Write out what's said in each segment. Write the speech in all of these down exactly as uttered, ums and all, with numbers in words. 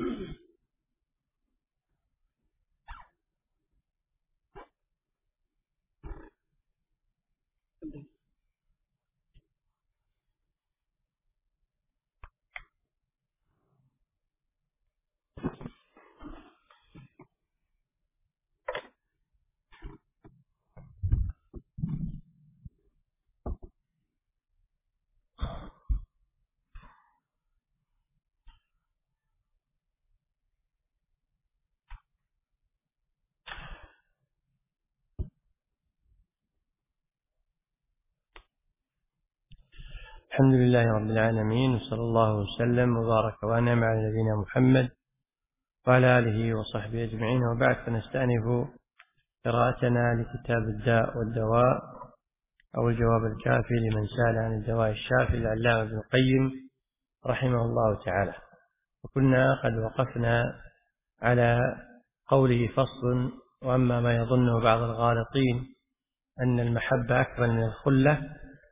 الحمد لله رب العالمين، وصلى الله وسلم وبارك وأنعم على نبينا محمد وعلى آله وصحبه أجمعين، وبعد، فنستأنف قراءتنا لكتاب الداء والدواء أو الجواب الكافي لمن سأل عن الدواء الشافي للعلامة ابن القيم رحمه الله تعالى. وكنا قد وقفنا على قوله: فصل: وأما ما يظنه بعض الغالطين أن المحبة أكمل من الخلة،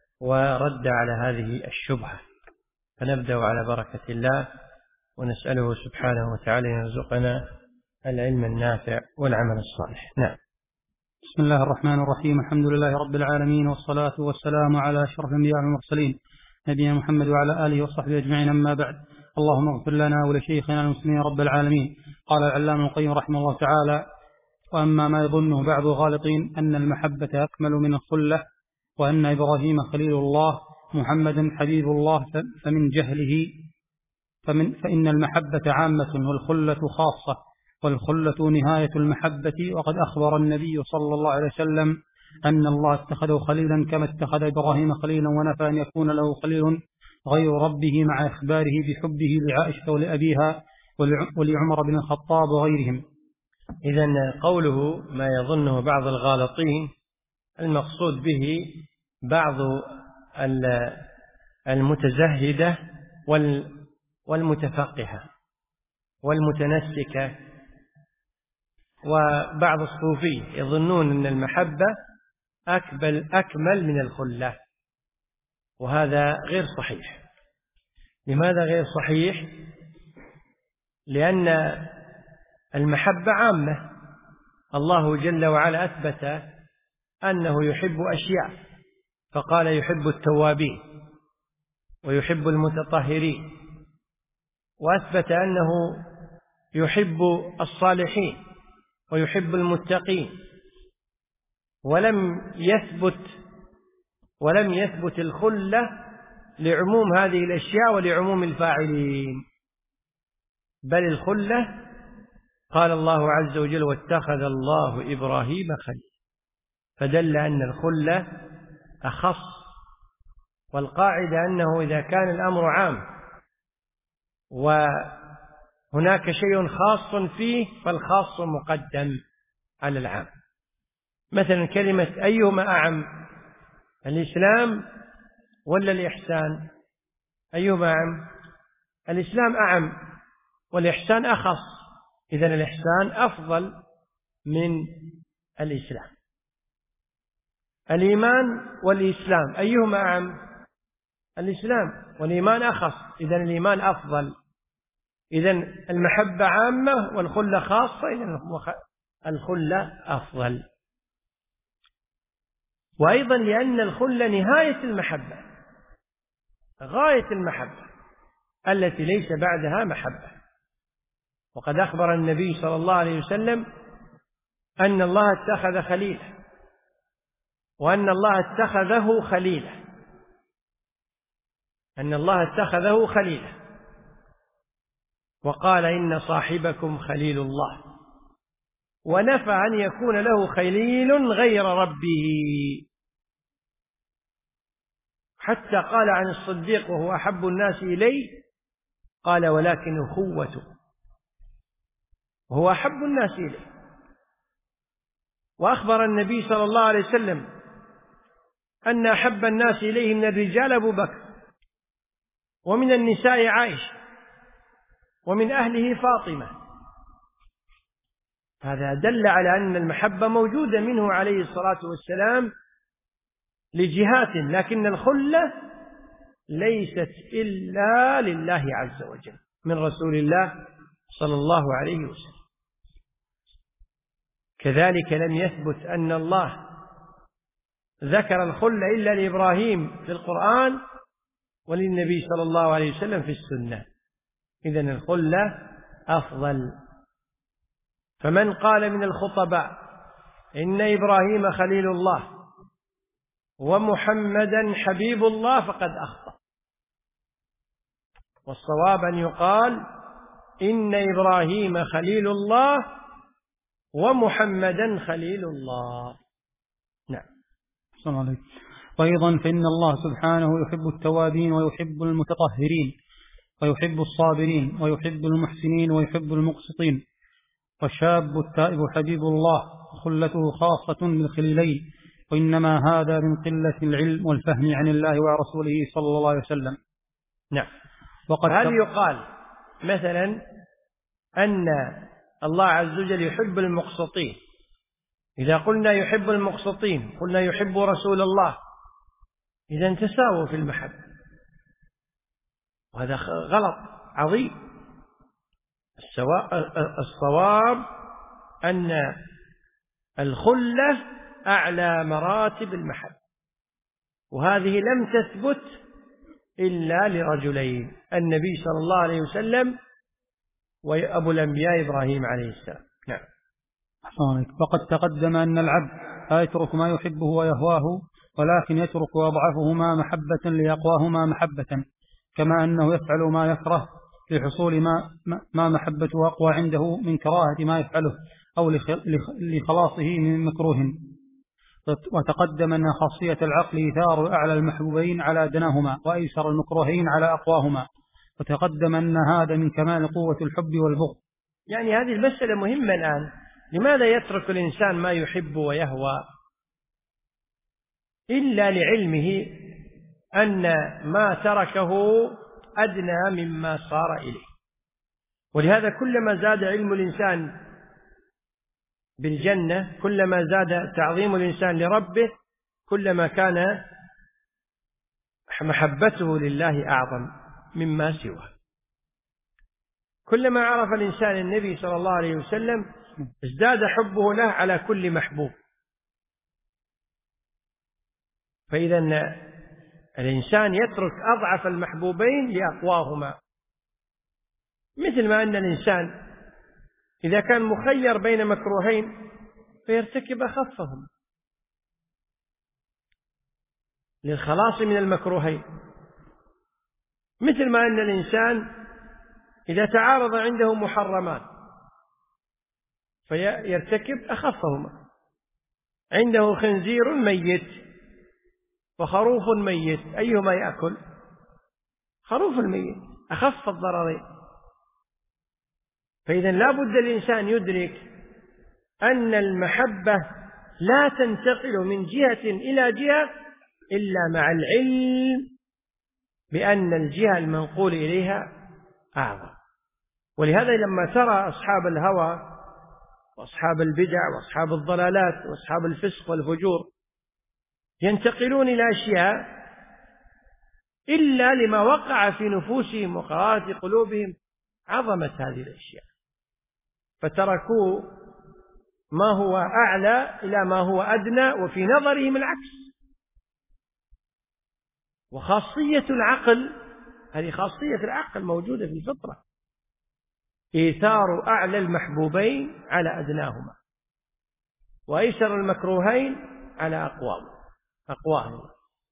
ورد على هذه الشبهة. فنبدأ على بركة الله، ونسأله سبحانه وتعالى أن يرزقنا العلم النافع والعمل الصالح. نعم. بسم الله الرحمن الرحيم. الحمد لله رب العالمين، والصلاة والسلام على أشرف الأنبياء والمرسلين نبينا محمد وعلى آله وصحبه أجمعين، أما بعد. اللهم اغفر لنا ولشيخنا المسلمين رب العالمين. قال العلامة ابن القيم رحمه الله تعالى: وأما ما يظنه بعض الغالطين أن المحبة أكمل من الخلة، وأن إبراهيم خليل الله محمد حبيب الله، فمن جهله فمن فإن المحبة عامة والخلة خاصة، والخلة نهاية المحبة. وقد أخبر النبي صلى الله عليه وسلم أن الله اتخذه خليلا كما اتخذ إبراهيم خليلا، ونفى أن يكون له خليل غير ربه، مع إخباره بحبه لعائشة ولأبيها ولعمر بن الخطاب وغيرهم. إذن قوله ما يظنه بعض الغالطين، المقصود به بعض المتزهدة والمتفقهة والمتنسكة، وبعض الصوفية يظنون أن المحبة أكمل أكمل من الخلة، وهذا غير صحيح. لماذا غير صحيح؟ لأن المحبة عامة. الله جل وعلا أثبت أنه يحب أشياء، فقال: يحب التوابين ويحب المتطهرين، وأثبت أنه يحب الصالحين ويحب المتقين، ولم يثبت ولم يثبت الخلة لعموم هذه الأشياء ولعموم الفاعلين، بل الخلة قال الله عز وجل: واتخذ الله إبراهيم خليلا، فدل أن الخلة أخص. والقاعدة أنه إذا كان الأمر عام وهناك شيء خاص فيه، فالخاص مقدم على العام. مثلا كلمة أيهما أعم، الإسلام ولا الإحسان؟ أيهما أعم؟ الإسلام أعم والإحسان أخص، إذن الإحسان أفضل من الإسلام. الإيمان والإسلام أيهما أعم؟ الإسلام، والإيمان أخص، إذن الإيمان أفضل. إذن المحبة عامة والخلة خاصة، إذن الخلة أفضل. وأيضا لأن الخلة نهاية المحبة، غاية المحبة التي ليس بعدها محبة. وقد أخبر النبي صلى الله عليه وسلم أن الله اتخذ خليلا، وأن الله اتخذه خليلا أن الله اتخذه خليلا وقال: إن صاحبكم خليل الله، ونفى أن يكون له خليل غير ربه. حتى قال عن الصديق وهو أحب الناس إليه، قال: ولكن أخوته، وهو أحب الناس إليه. وأخبر النبي صلى الله عليه وسلم أن أحب الناس إليه من الرجال أبو بكر، ومن النساء عائشة، ومن أهله فاطمة. هذا دل على أن المحبة موجودة منه عليه الصلاة والسلام لجهات، لكن الخلة ليست إلا لله عز وجل، من رسول الله صلى الله عليه وسلم. كذلك لم يثبت أن الله ذكر الخلة إلا لإبراهيم في القرآن وللنبي صلى الله عليه وسلم في السنة. إذن الخلة أفضل. فمن قال من الخطباء إن إبراهيم خليل الله ومحمدا حبيب الله فقد أخطأ، والصواب أن يقال إن إبراهيم خليل الله ومحمدا خليل الله. نعم. السلام عليكم. وأيضا فإن الله سبحانه يحب التوابين ويحب المتطهرين ويحب الصابرين ويحب المحسنين ويحب المقسطين. والشاب التائب حبيب الله خلته خاصة بالخليلين، وإنما هذا من قلة العلم والفهم عن الله ورسوله صلى الله عليه وسلم. نعم. وقد هل يقال مثلا أن الله عز وجل يحب المقسطين؟ إذا قلنا يحب المقسطين قلنا يحب رسول الله، إذا تساووا في المحبة، وهذا غلط عظيم. الصواب أن الخلة أعلى مراتب المحبة، وهذه لم تثبت إلا لرجلين، النبي صلى الله عليه وسلم وأبو الأنبياء إبراهيم عليه السلام. نعم. فقد تقدم أن العبد لا يترك ما يحبه ويهواه، ولكن يترك ويضعفهما محبة ليقواهما محبة، كما أنه يفعل ما يكره لحصول ما, ما محبته أقوى عنده من كراهة ما يفعله أو لخلاصه من مكروه. وتقدم أن خاصية العقل إيثار أعلى المحبوبين على أدناهما وأيسر المكروهين على أقواهما. وتقدم أن هذا من كمال قوة الحب والبغض. يعني هذه المسألة مهمة الآن. لماذا يترك الإنسان ما يحب ويهوى؟ إلا لعلمه أن ما تركه أدنى مما صار إليه. ولهذا كلما زاد علم الإنسان بالجنة، كلما زاد تعظيم الإنسان لربه، كلما كان محبته لله أعظم مما سواه. كلما عرف الإنسان النبي صلى الله عليه وسلم ازداد حبه له على كل محبوب. فإذا الإنسان يترك أضعف المحبوبين لأقواهما، مثل ما أن الإنسان إذا كان مخير بين مكروهين فيرتكب أخفهم للخلاص من المكروهين، مثل ما أن الإنسان إذا تعارض عنده محرمات فيرتكب أخفهما. عنده خنزير ميت وخروف ميت، أيهما يأكل؟ خروف الميت، أخف الضررين. فإذا لا بد الإنسان يدرك أن المحبة لا تنتقل من جهة إلى جهة إلا مع العلم بأن الجهة المنقول إليها أعظم. ولهذا لما ترى أصحاب الهوى وأصحاب البدع وأصحاب الضلالات وأصحاب الفسق والفجور ينتقلون إلى أشياء إلا لما وقع في نفوسهم وقرارات قلوبهم عظمة هذه الأشياء، فتركوا ما هو أعلى إلى ما هو أدنى، وفي نظرهم العكس. وخاصية العقل، هذه خاصية العقل موجودة في الفطرة، إيثار أعلى المحبوبين على أدناهما وأيسر المكروهين على أقواهم أقواهم.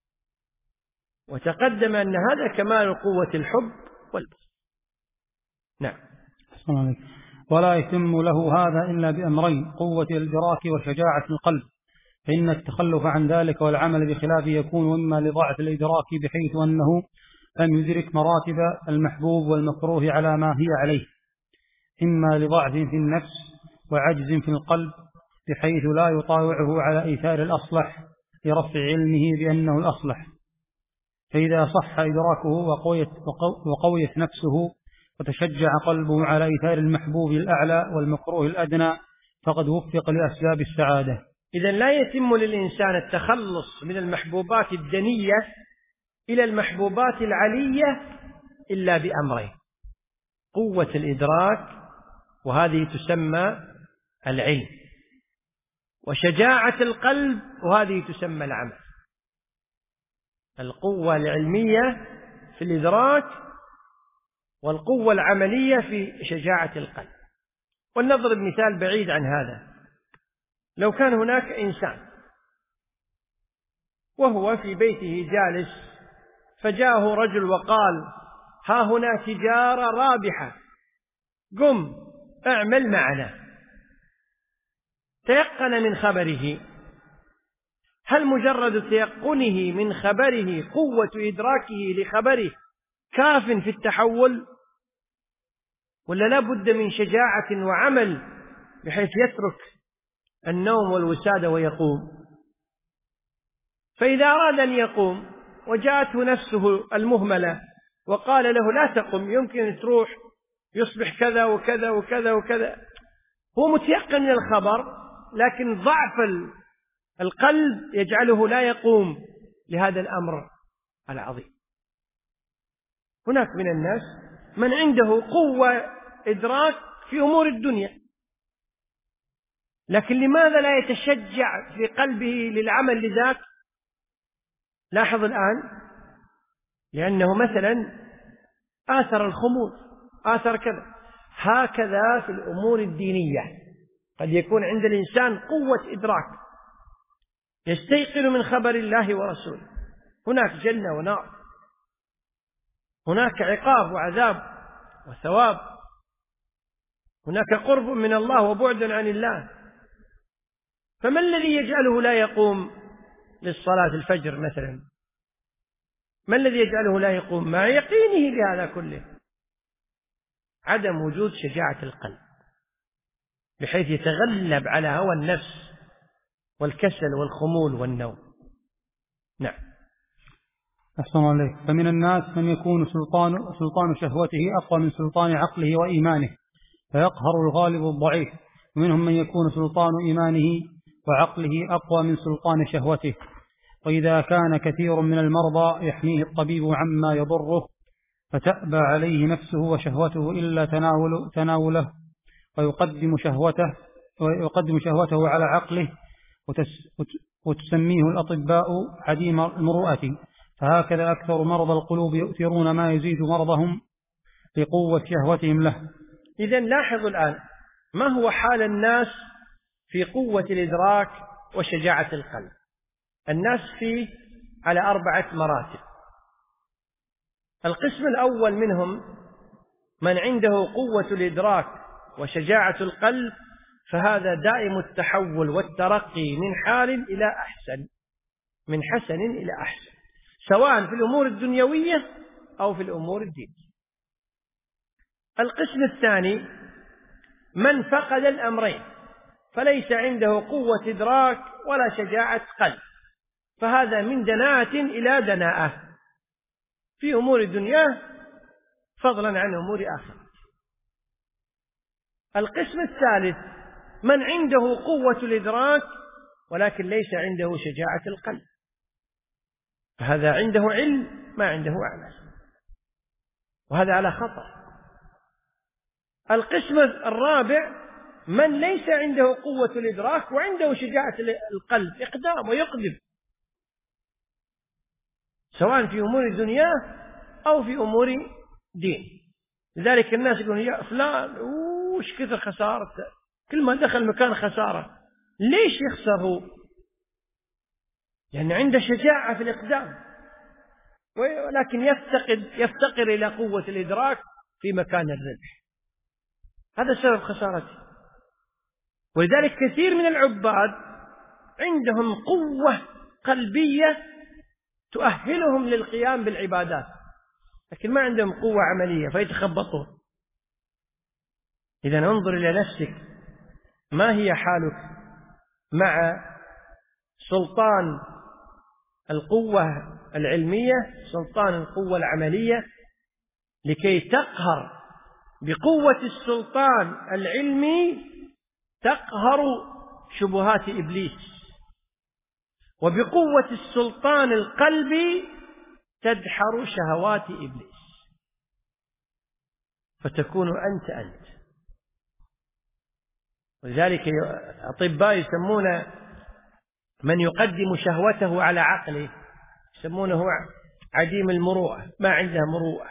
وتقدم أن هذا كمال قوة الحب والبغض. نعم. ولا يتم له هذا إلا بأمرين: قوة الإدراك وشجاعة القلب، فإن التخلف عن ذلك والعمل بخلافه يكون إما لضعف الإدراك بحيث أنه لم يدرك مراتب المحبوب والمكروه على ما هي عليه، إما لضعف في النفس وعجز في القلب بحيث لا يطاوعه على إيثار الأصلح لرفع علمه بأنه الأصلح. فإذا صح إدراكه وقويت, وقويت نفسه وتشجع قلبه على إيثار المحبوب الأعلى والمكروه الأدنى فقد وفق لأسباب السعادة. إذن لا يتم للإنسان التخلص من المحبوبات الدنية إلى المحبوبات العلية إلا بأمرين: قوة الإدراك وهذه تسمى العلم، وشجاعة القلب وهذه تسمى العمل. القوة العلمية في الإدراك، والقوة العملية في شجاعة القلب. ولنضرب مثال بعيد عن هذا. لو كان هناك إنسان وهو في بيته جالس، فجاءه رجل وقال: ها هنا تجارة رابحة، قم اعمل معنا. تيقن من خبره. هل مجرد تيقنه من خبره، قوة إدراكه لخبره، كاف في التحول، ولا لا بد من شجاعة وعمل بحيث يترك النوم والوسادة ويقوم؟ فإذا أراد أن يقوم وجاءته نفسه المهملة وقال له: لا تقم، يمكن أن تروح، يصبح كذا وكذا وكذا وكذا، هو متيقن من الخبر، لكن ضعف القلب يجعله لا يقوم لهذا الأمر العظيم. هناك من الناس من عنده قوة إدراك في أمور الدنيا، لكن لماذا لا يتشجع في قلبه للعمل لذاك؟ لاحظ الآن، لأنه مثلا آثر الخمور، آثر كذا. هكذا في الأمور الدينية قد يكون عند الإنسان قوة إدراك، يستيقن من خبر الله ورسوله. هناك جنة ونار، هناك عقاب وعذاب وثواب، هناك قرب من الله وبعد عن الله. فما الذي يجعله لا يقوم للصلاة الفجر مثلا؟ ما الذي يجعله لا يقوم مع يقينه بهذا كله؟ عدم وجود شجاعة القلب بحيث يتغلب على هوى النفس والكسل والخمول والنوم. نعم. أحسن عليك. فمن الناس من يكون سلطان, سلطان شهوته أقوى من سلطان عقله وإيمانه فيقهر الغالب الضعيف، ومنهم من يكون سلطان إيمانه وعقله أقوى من سلطان شهوته. وإذا كان كثير من المرضى يحميه الطبيب عما يضره فتأبى عليه نفسه وشهوته إلا تناول تناوله، ويقدم شهوته ويقدم شهوته على عقله، وتسميه الأطباء عديم المروءة. فهكذا أكثر مرضى القلوب يؤثرون ما يزيد مرضهم بقوة شهوتهم له. إذن لاحظوا الآن ما هو حال الناس في قوة الإدراك وشجاعة القلب. الناس فيه على أربعة مراتب. القسم الأول منهم من عنده قوة الإدراك وشجاعة القلب، فهذا دائم التحول والترقي من حال إلى أحسن، من حسن إلى أحسن، سواء في الأمور الدنيوية أو في الأمور الدينية. القسم الثاني من فقد الأمرين، فليس عنده قوة إدراك ولا شجاعة قلب، فهذا من دناءة إلى دناءة في أمور الدنيا فضلا عن أمور آخرة. القسم الثالث من عنده قوة الإدراك ولكن ليس عنده شجاعة القلب، فهذا عنده علم ما عنده عمل، وهذا على خطر. القسم الرابع من ليس عنده قوة الإدراك وعنده شجاعة القلب، إقدام ويقدم، سواء في أمور الدنيا أو في أمور دين. لذلك الناس يقولون: يا فلان وش كثر خسارة، كل ما دخل مكان خسارة. ليش يخسر هو؟ لأن عنده شجاعة في الإقدام، ولكن يفتقد يفتقر إلى قوة الإدراك في مكان الربح. هذا سبب خسارته. ولذلك كثير من العباد عندهم قوة قلبية تؤهلهم للقيام بالعبادات، لكن ما عندهم قوة عملية فيتخبطون. إذا انظر إلى نفسك، ما هي حالك مع سلطان القوة العلمية، سلطان القوة العملية، لكي تقهر بقوة السلطان العلمي تقهر شبهات إبليس، وبقوة السلطان القلبي تدحر شهوات إبليس، فتكون أنت أنت. ولذلك أطباء يسمون من يقدم شهوته على عقله يسمونه عديم المروءة، ما عنده مروءة.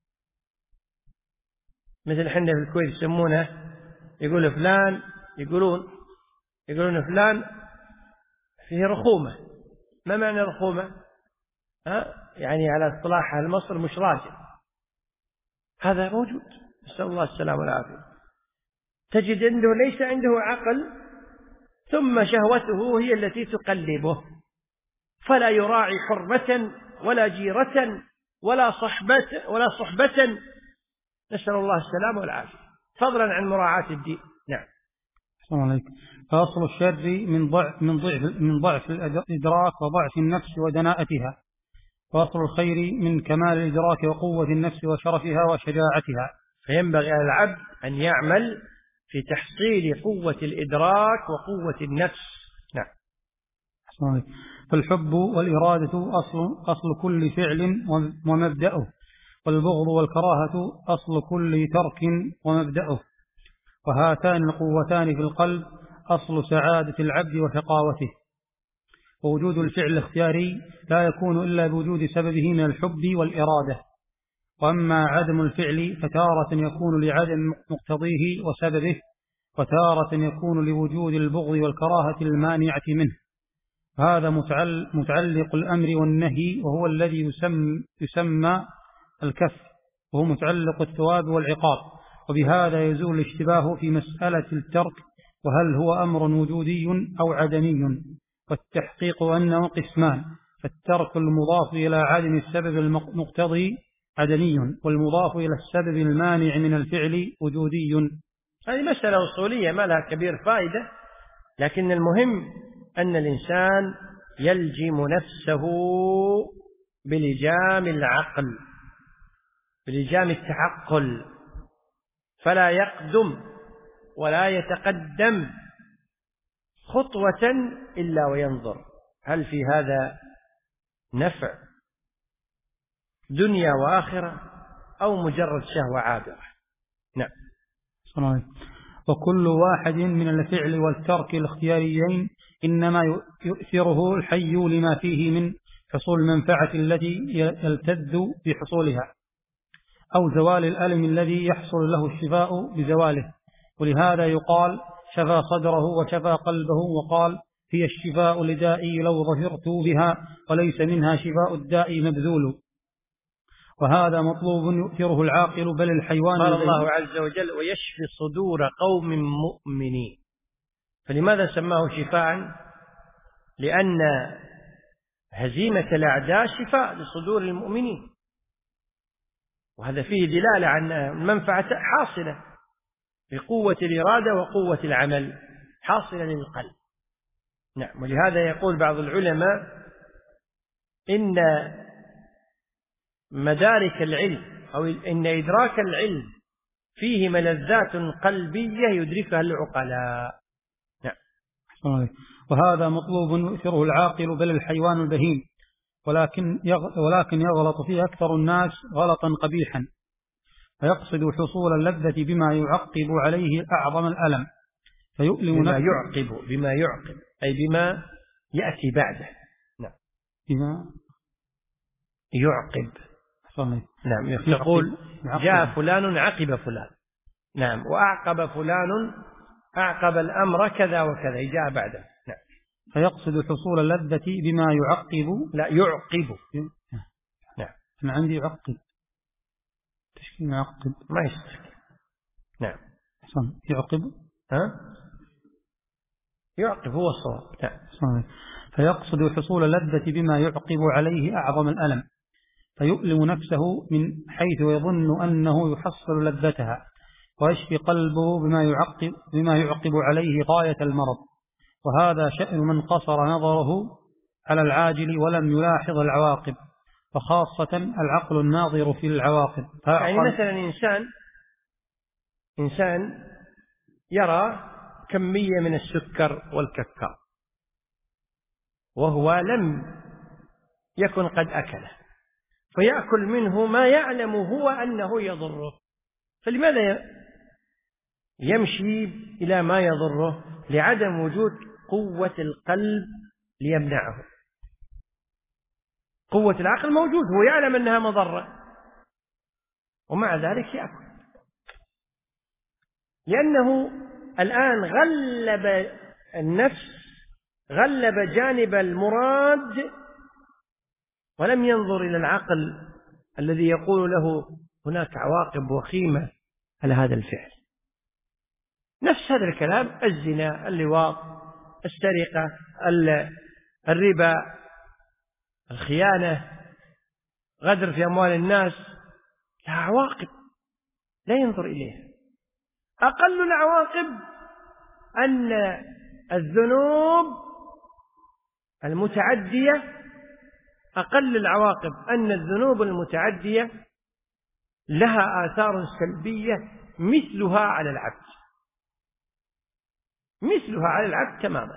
مثل حنا في الكويت يسمونه، يقول فلان يقولون يقولون فلان فيه رخومة. ما معنى رخومة؟ ها؟ يعني على اصطلاح أهل مصر مش راجل. هذا موجود، نسأل الله السلامة والعافية. تجد عنده ليس عنده عقل، ثم شهوته هي التي تقلبه، فلا يراعي حرمة ولا جيرة ولا صحبة ولا صحبة، نسأل الله السلامة والعافية، فضلا عن مراعاة الدين. نعم. السلام عليكم. فأصل الشر من ضعف من ضعف من ضعف الإدراك وضعف النفس ودناءتها، وأصل الخير من كمال الإدراك وقوة النفس وشرفها وشجاعتها. فينبغي على العبد أن يعمل في تحصيل قوة الإدراك وقوة النفس. نعم. فالحب والإرادة أصل أصل كل فعل ومبدأه، والبغض والكراهة أصل كل ترك ومبدأه، وهاتان القوتان في القلب أصل سعادة العبد وشقاوته. ووجود الفعل الاختياري لا يكون إلا بوجود سببه من الحب والإرادة، وأما عدم الفعل فتارة يكون لعدم مقتضيه وسببه، وتارة يكون لوجود البغض والكراهة المانعة منه. هذا متعلق الأمر والنهي، وهو الذي يسمى, يسمى الكف، وهو متعلق الثواب والعقاب. وبهذا يزول الاشتباه في مسألة الترك، وهل هو أمر وجودي أو عدمي. والتحقيق أنه قسمان، فالترك المضاف إلى عدم السبب المقتضي عدمي، والمضاف إلى السبب المانع من الفعل وجودي. هذه مسألة أصولية ما لها كبير فائدة، لكن المهم أن الإنسان يلجم نفسه بلجام العقل، بلجام التعقل، فلا يقدم ولا يتقدم خطوة إلا وينظر هل في هذا نفع دنيا وآخرة أو مجرد شهوة عابرة. نعم. صحيح. وكل واحد من الفعل والترك الاختياريين إنما يؤثره الحي لما فيه من حصول المنفعة التي يلتذ بحصولها، أو زوال الألم الذي يحصل له الشفاء بزواله. ولهذا يقال شفى صدره وشفى قلبه، وقال هي الشفاء لدائي لو ظفرت بها، وليس منها شفاء الداء مبذول. وهذا مطلوب يؤثره العاقل بل الحيوان. قال الله عز وجل ويشفي صدور قوم مؤمنين. فلماذا سماه شفاء؟ لأن هزيمة الأعداء شفاء لصدور المؤمنين، وهذا فيه دلالة عن المنفعة حاصلة بقوة الإرادة وقوة العمل، حاصلة للقلب. نعم. ولهذا يقول بعض العلماء إن مدارك العلم أو إن إدراك العلم فيه ملذات قلبية يدركها العقلاء. نعم. وهذا مطلوب يؤثره العاقل بل الحيوان البهيم، ولكن ولكن يغلط فيه أكثر الناس غلطا قبيحا، فيقصد حصول اللذة بما يعقب عليه أعظم الألم، فيؤلم بما يعقب بما يعقب أي بما يأتي بعده. نعم. بما يعقب. صحيح. نعم. يقول جاء فلان عقب فلان. نعم. وأعقب فلان أعقب الأمر كذا وكذا جاء بعده. نعم. فيقصد حصول اللذة بما يعقب. لا يعقب. نعم. أنا عندي يعقب تشكيل يعقب ما يشتكي. نعم. يعقب. ها؟ يعقب هو الصواب. نعم. صحيح. فيقصد حصول اللذة بما يعقب عليه أعظم الألم، فيؤلم نفسه من حيث يظن أنه يحصل لذتها، ويشفي قلبه بما يعقب, بما يعقب عليه غاية المرض. وهذا شأن من قصر نظره على العاجل ولم يلاحظ العواقب، وخاصة العقل الناظر في العواقب. يعني مثلا إنسان إنسان يرى كمية من السكر والكاكاو وهو لم يكن قد أكله، فيأكل منه ما يعلم هو أنه يضره، فلماذا يمشي إلى ما يضره لعدم وجود قوة القلب ليمنعه. قوة العقل موجود، هو يعلم أنها مضرة ومع ذلك يأكل، لأنه الآن غلب النفس، غلب جانب المراد ولم ينظر إلى العقل الذي يقول له هناك عواقب وخيمة على هذا الفعل. نفس هذا الكلام: الزنا، اللواط، السرقة، الربا، الخيانة، غدر في أموال الناس، لها عواقب لا ينظر إليها. أقل العواقب أن الذنوب المتعدية أقل العواقب أن الذنوب المتعدية لها آثار سلبية مثلها على العبد، مثلها على العبد تماما.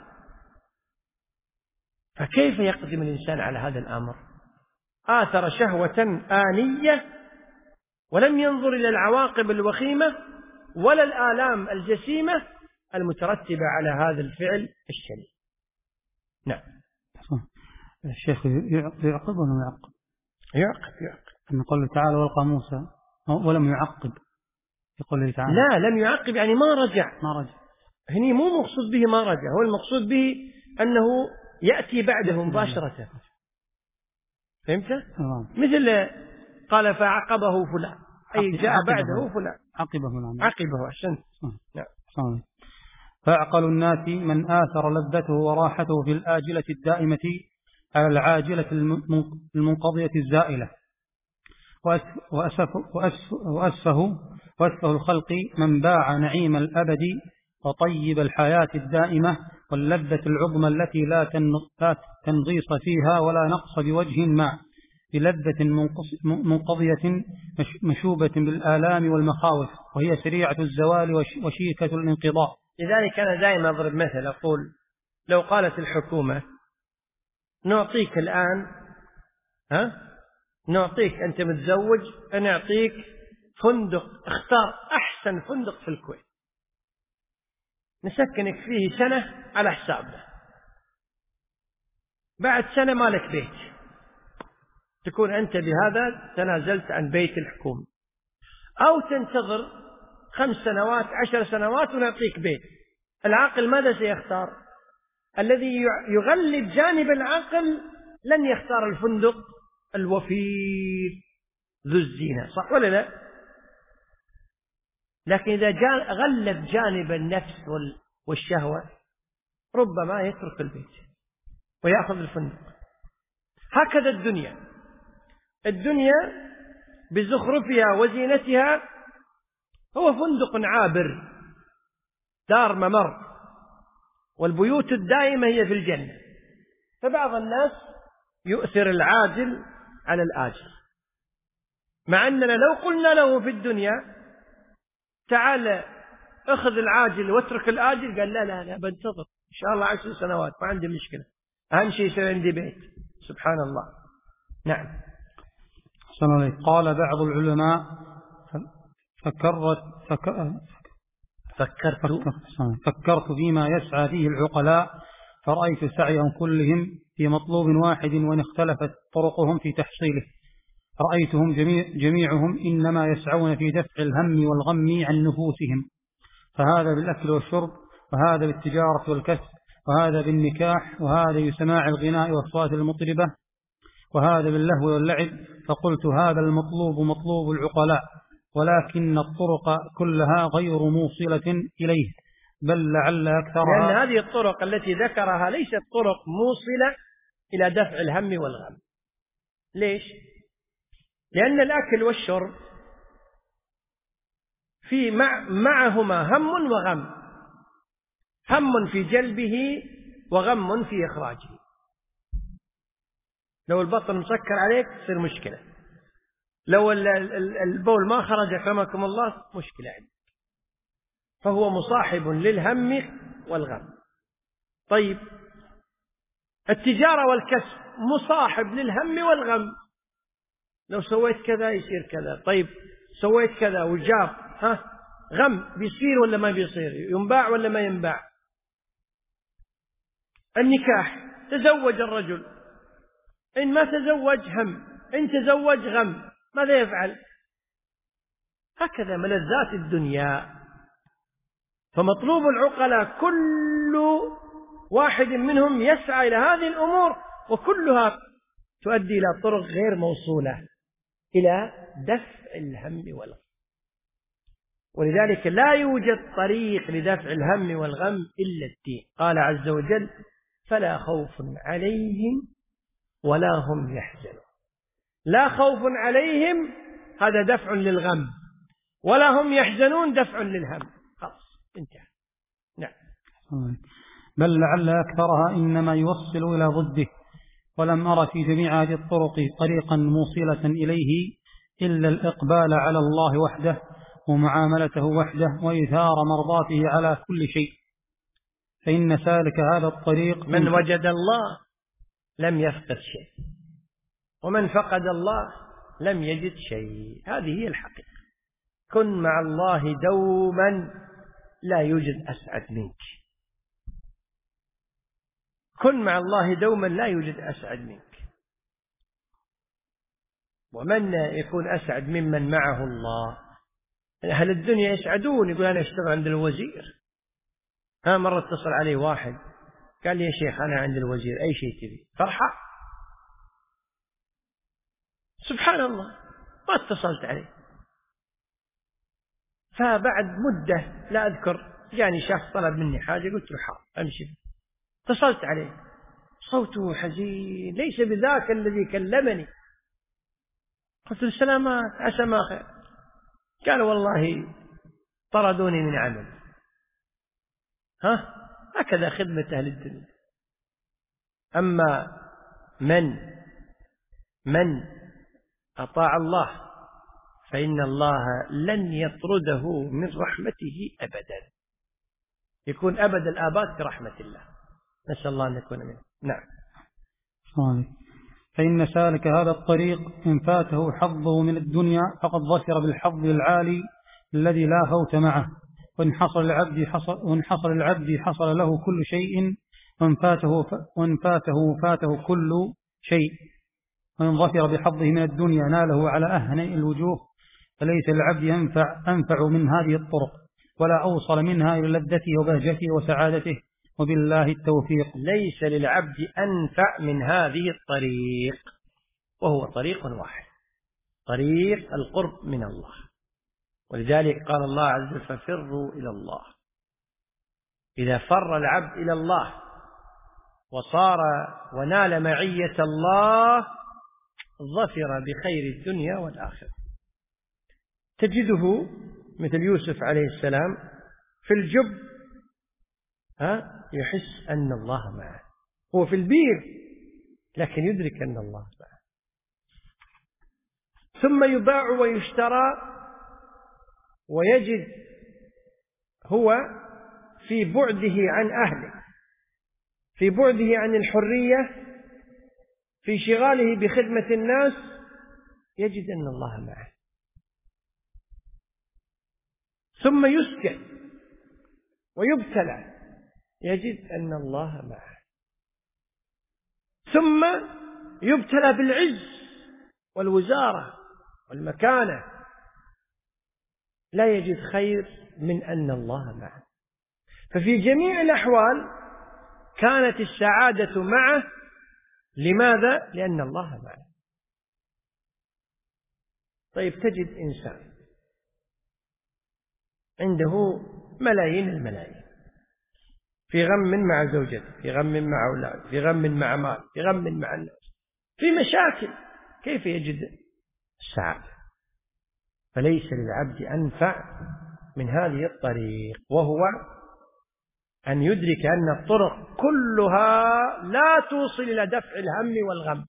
فكيف يقدم الإنسان على هذا الأمر؟ آثر شهوة آنية ولم ينظر إلى العواقب الوخيمة ولا الآلام الجسيمة المترتبة على هذا الفعل الشنيع. نعم. الشيخ يعقب ولا يعقب؟ يعقب يعقب. أن قوله تعالى والقى موسى ولم يعقب في قوله تعالى. لا، لم يعقب يعني ما رجع. ما رجع هني مو مقصود به ما رجع، هو المقصود به أنه يأتي بعده مباشرة. فهمت؟ مثل قال فعقبه فلان، أي جاء بعده فلان. عقبه فلان. عقبه أحسنت. نعم. فأعقل الناس من آثر لذته وراحته في الآجلة الدائمة على العاجلة المنقضية الزائلة، وأسفه, وأسفه, وأسفه الخلق من باع نعيم الأبد وطيب الحياة الدائمة واللذة العظمى التي لا تنغيص فيها ولا نقص بوجه ما، بلذة منقضية مشوبة بالآلام والمخاوف، وهي سريعة الزوال وشيكة الانقضاء. لذلك أنا دائما أضرب مثل، أقول لو قالت الحكومة نعطيك الآن، ها نعطيك أنت متزوج، نعطيك فندق، اختار أحسن فندق في الكويت، نسكنك فيه سنة على حسابنا، بعد سنة مالك بيت، تكون أنت بهذا تنازلت عن بيت الحكومة، أو تنتظر خمس سنوات عشر سنوات ونعطيك بيت. العاقل ماذا سيختار؟ الذي يغلب جانب العقل لن يختار الفندق الوفير ذو الزينة، صح ولا لا؟ لكن إذا غلب جانب النفس والشهوة ربما يترك البيت ويأخذ الفندق. هكذا الدنيا، الدنيا بزخرفها وزينتها هو فندق عابر، دار ممر، والبيوت الدائمة هي في الجنة. فبعض الناس يؤثر العاجل على الآجل، مع أننا لو قلنا له في الدنيا تعال أخذ العاجل واترك الآجل، قال لا لا لا بنتظر إن شاء الله عشر سنوات ما عندي مشكلة، أهم شيء يصير عندي بيت. سبحان الله. نعم. قال بعض العلماء فكرت فكرت فكرت, فكرت فيما يسعى فيه العقلاء فرأيت سعيهم كلهم في مطلوب واحد وإن اختلفت طرقهم في تحصيله. رأيتهم جميع جميعهم إنما يسعون في دفع الهم والغم عن نفوسهم، فهذا بالأكل والشرب، وهذا بالتجارة والكسب، وهذا بالنكاح، وهذا بسماع الغناء والصوات المطربة، وهذا باللهو واللعب. فقلت هذا المطلوب مطلوب العقلاء، ولكن الطرق كلها غير موصلة إليه، بل لعل أكثرها، لأن هذه الطرق التي ذكرها ليست طرق موصلة إلى دفع الهم والغم. ليش؟ لأن الأكل والشرب في مع معهما هم وغم، هم في جلبه وغم في إخراجه. لو البطن مسكر عليك تصير مشكلة، لو البول ما خرج أكرمكم الله مشكلة عندك. فهو مصاحب للهم والغم. طيب التجارة والكسب مصاحب للهم والغم، لو سويت كذا يصير كذا، طيب سويت كذا وجاب ها غم بيصير ولا ما بيصير، ينباع ولا ما ينباع. النكاح، تزوج الرجل، إن ما تزوج هم، إن تزوج غم، ماذا يفعل؟ هكذا ملذات الدنيا. فمطلوب العقلاء كل واحد منهم يسعى إلى هذه الأمور، وكلها تؤدي إلى طرق غير موصولة إلى دفع الهم والغم. ولذلك لا يوجد طريق لدفع الهم والغم إلا الدين. قال عز وجل: فلا خوف عليهم ولا هم يحزنون. لا خوف عليهم هذا دفع للغم، ولا هم يحزنون دفع للهم. خلاص انتهى. نعم. بل لعل أكثرها إنما يوصل إلى ضده، ولم أرى في جميع هذه الطرق طريقا موصلة إليه إلا الإقبال على الله وحده ومعاملته وحده وإثار مرضاته على كل شيء. فإن سالك هذا الطريق من وجد الله لم يفقد شيء، ومن فقد الله لم يجد شيء. هذه هي الحقيقة. كن مع الله دوما لا يوجد أسعد منك. كن مع الله دوما لا يوجد أسعد منك. ومن يكون أسعد ممن معه الله؟ أهل الدنيا يسعدون، يقول أنا أشتغل عند الوزير. ها مرة اتصل عليه واحد قال لي: يا شيخ أنا عند الوزير، أي شيء تبي؟ فرحة. سبحان الله، ما اتصلت عليه. فبعد مدة لا أذكر جاني شخص طلب مني حاجة، قلت له حاضر أمشي. اتصلت عليه صوته حزين، ليس بذاك الذي كلمني. قلت له: السلامات، عسى ما خير. قال: والله طردوني من عمل. ها هكذا خدمة أهل الدنيا. أما من من أطاع الله فإن الله لن يطرده من رحمته أبدا، يكون أبد الآباد في رحمة الله. نسأل الله أن نكون منه. نعم. صحيح. فإن سالك هذا الطريق إن فاته حظه من الدنيا فقد ظفر بالحظ العالي الذي لا فوت معه، وإن حصل العبد حصل, وإن حصل العبد حصل له كل شيء، وإن فاته, وإن فاته فاته كل شيء. وإن ظفر بحظه من الدنيا ناله على أهنئ الوجوه. فليس العبد ينفع أنفع من هذه الطرق، ولا أوصل منها إلى لذته وبهجته وسعادته، وبالله التوفيق. ليس للعبد أنفع من هذه الطريق، وهو طريق واحد، طريق القرب من الله. ولذلك قال الله عز وجل: ففروا إلى الله. إذا فر العبد إلى الله وصار ونال معية الله ظفر بخير الدنيا والآخرة. تجده مثل يوسف عليه السلام في الجب ها يحس أن الله معه، هو في البير لكن يدرك أن الله معه. ثم يباع ويشترى ويجد هو في بعده عن أهله، في بعده عن الحرية، في شغاله بخدمة الناس، يجد أن الله معه. ثم يسكن ويبتلى، يجد أن الله معه. ثم يبتلى بالعز والوزارة والمكانة، لا يجد خير من أن الله معه. ففي جميع الأحوال كانت السعادة معه. لماذا؟ لأن الله معه. طيب تجد إنسان عنده ملايين الملايين، في غم مع زوجته، في غم مع أولاده، في غم مع مال، في غم مع الناس، في مشاكل، كيف يجد السعادة؟ فليس للعبد أنفع من هذه الطريق، وهو أن يدرك أن الطرق كلها لا توصل إلى دفع الهم والغم،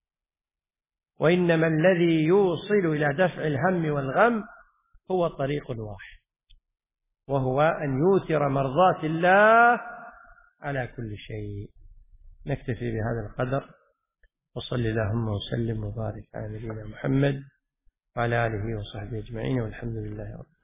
وإنما الذي يوصل إلى دفع الهم والغم هو طريق واحد، وهو أن يوتر مرضاة الله على كل شيء. نكتفي بهذا القدر، وصل اللهم وسلم وبارك على نبينا محمد وعلى آله وصحبه أجمعين، والحمد لله رب العالمين.